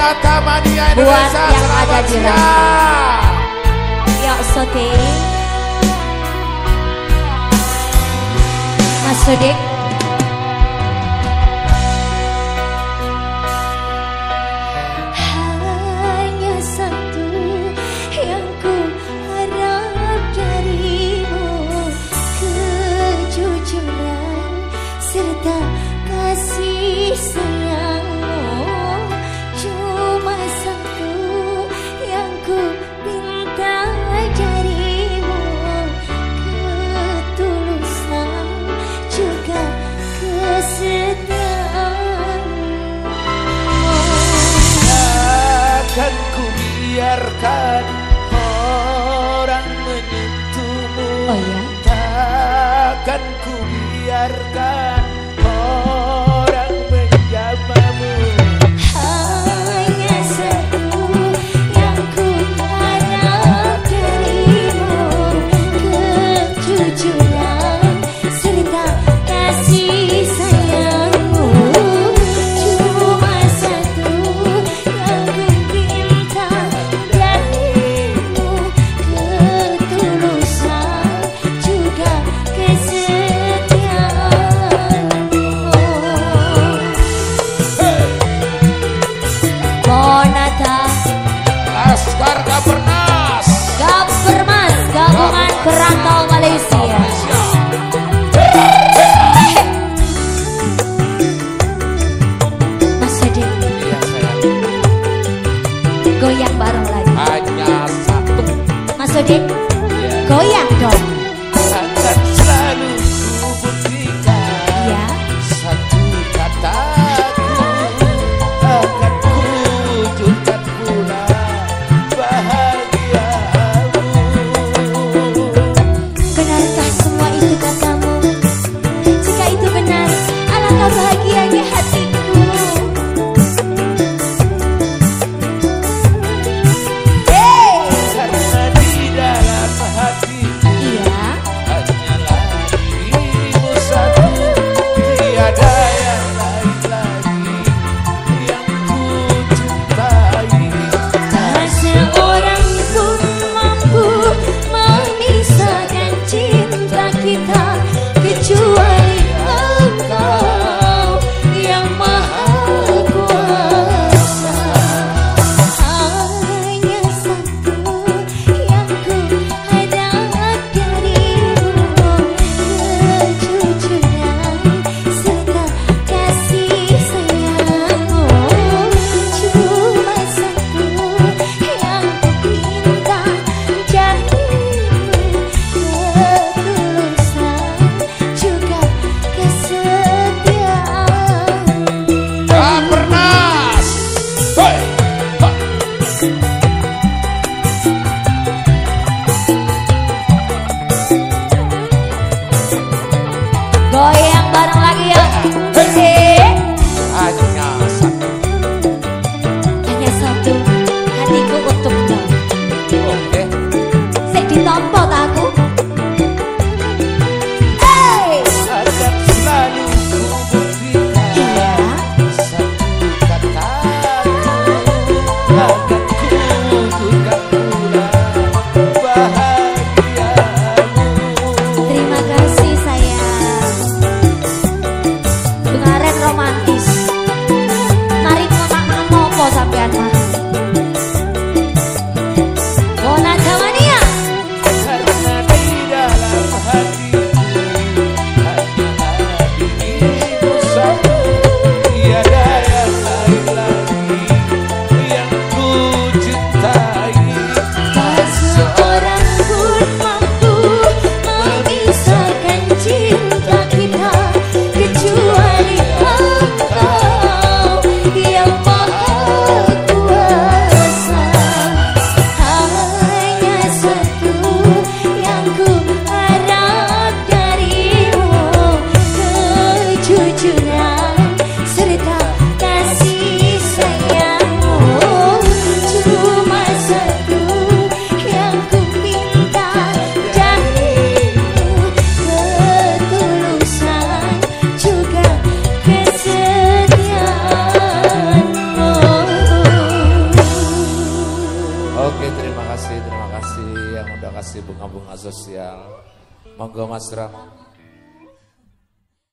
Mata Mania buat Indonesia, yang ada di siang. Yuk Sote, Mas Sodik. Hanya satu yang ku harap darimu, kejujuran serta kasih sayangmu. Cuma satu yang ku minta darimu, ketulusan juga kesetiaanmu. Takkan ku biarkan orang menyentuhmu. Oh ya? Takkan ku biarkan orang menjamahmu. Hanya satu yang ku harap darimu, kejujuran serta kasih sayangmu. Cuma satu yang ku minta darimu, ketulusan juga kesetiaanmu. Monata Laskar Gapernas, Gapermas, Gabungan Perantau Malaysia. Mas Sodik, Iya sayang, goyang bareng lagi. hanya satu Mas Sodik, goyang dong. akan selalu ku buktikan. Ya, Satu kataku akan ku wujudkan pula bahagiamu. benarkah semua itu katamu? Jika itu benar, alangkah bahagianya hatiku. Karena di dalam hatiku Iya, Oke, terima kasih yang udah kasih bunga-bunga sosial. Monggo Mas Ram.